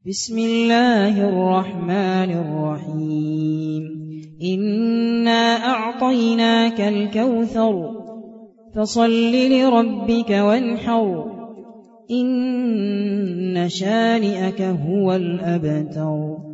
بسم الله الرحمن الرحيم إنا أعطيناك الكوثر فصل لربك وانحر إن شانئك هو الأبتر